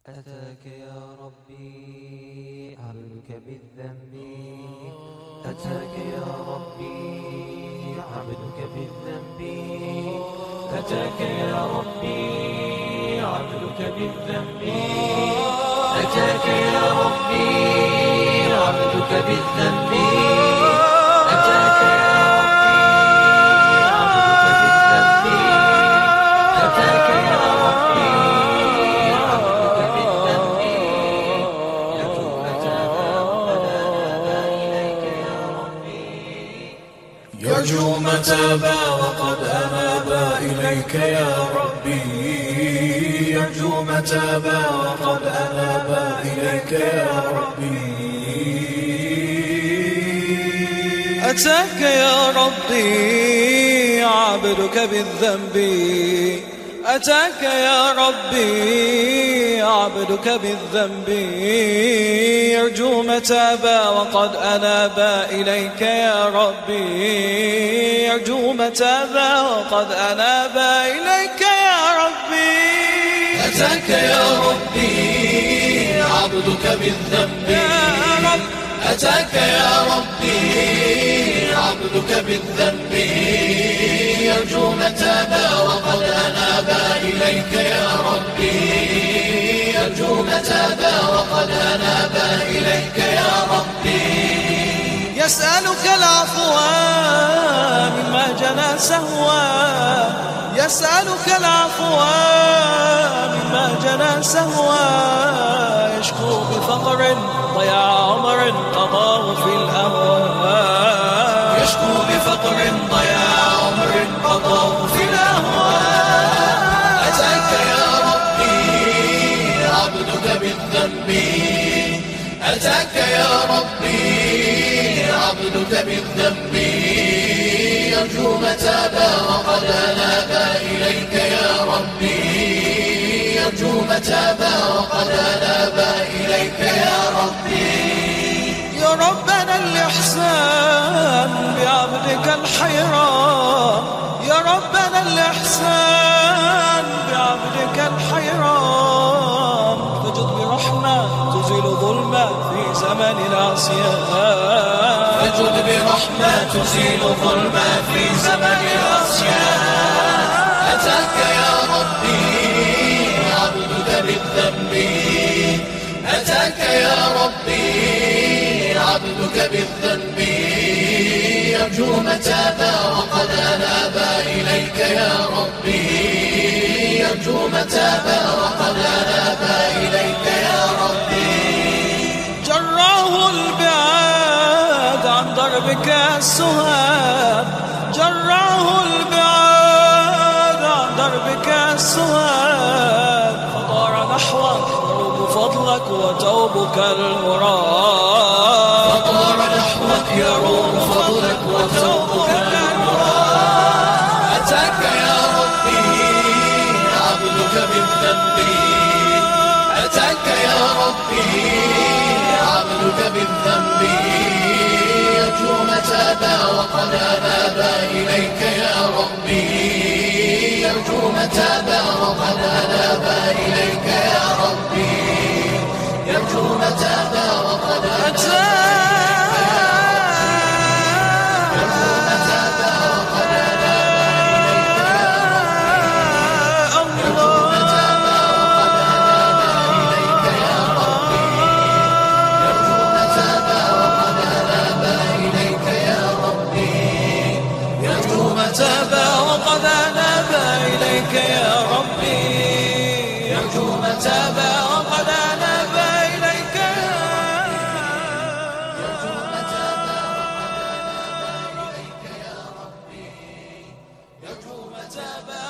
أتاك يا ربي عبدك بالذنب، أتاك يا ربي عبدك بالذنب، أتاك يا ربي عبدك بالذنب، أتاك يا ربي عبدك بالذنب، أتاك يا ربي عبدك بالذنب، أتاك يا ربي عبدك بالذنب، يرجو متابا وقد أناب إليك يا ربي، يرجو متابا وقد أناب إليك يا ربي، يرجو متابا وقد أناب إليك يا ربي. أتاك يا ربي عبدك بالذنب، أتاك يا ربي عبدك بالذنب، يرجو متابا وقد أناب إليك يا ربي، يرجو متابا وقد أناب إليك يا ربي. أتاك يا ربي عبدك بالذنب يا رب، أتاك يا ربي عبدك بالذنب، يرجو متابا وقد أناب إليك يا ربي، يرجو متابا وقد أناب إليك يا ربي. يسألك العفو مما جنى سهوا، يسألك العفو مما جنى سهوا، يشكو بفقر ضياع عمر قضاه في الأهواء، يشكو بفقر ضياع عمر قضاه في الأهواء. أتاك يا ربي عبدك بالذنب، أتاك يا ربي عبدك بالذنب، يرجو متابا وقد أناب إليك يا ربي، يرجو متابا وقد أناب إليك يا ربي. يا ربنا الإحسان بعبدك الحيران، يا ربنا الإحسان بعبدك الحيران، فجد برحمة تزيل ظلما في زمن العصيان، فجد برحمة تزيل ظلما في زمن العصيان. أتاك يا ربي عبدك بالذنب، أتاك يا ربي عبدك بالذنب، يرجو متابا وقد أناب إليك يا ربي، يرجو متابا وقد أناب إليك يا ربي. جراه البعاد عن دربك السهاد، جراه البعاد عن دربك السهاد، فطار نحوك يروب فضلك وتوبك المراد، فطار نحوك يروم فضلك وتوبك المراد. أتاك يا ربي عبدك بالذنب، أتاك يا ربي عبدك بالذنب، يرجو متابا وقد أناب إليك يا ربي، يرجو متابا وقد أناب إليك يا ربي، يرجو متابا وقد أناب متابا وقد أناب إليك يا ربي، يرجو متابا وقد أناب إليك يا ربي، يرجو متابا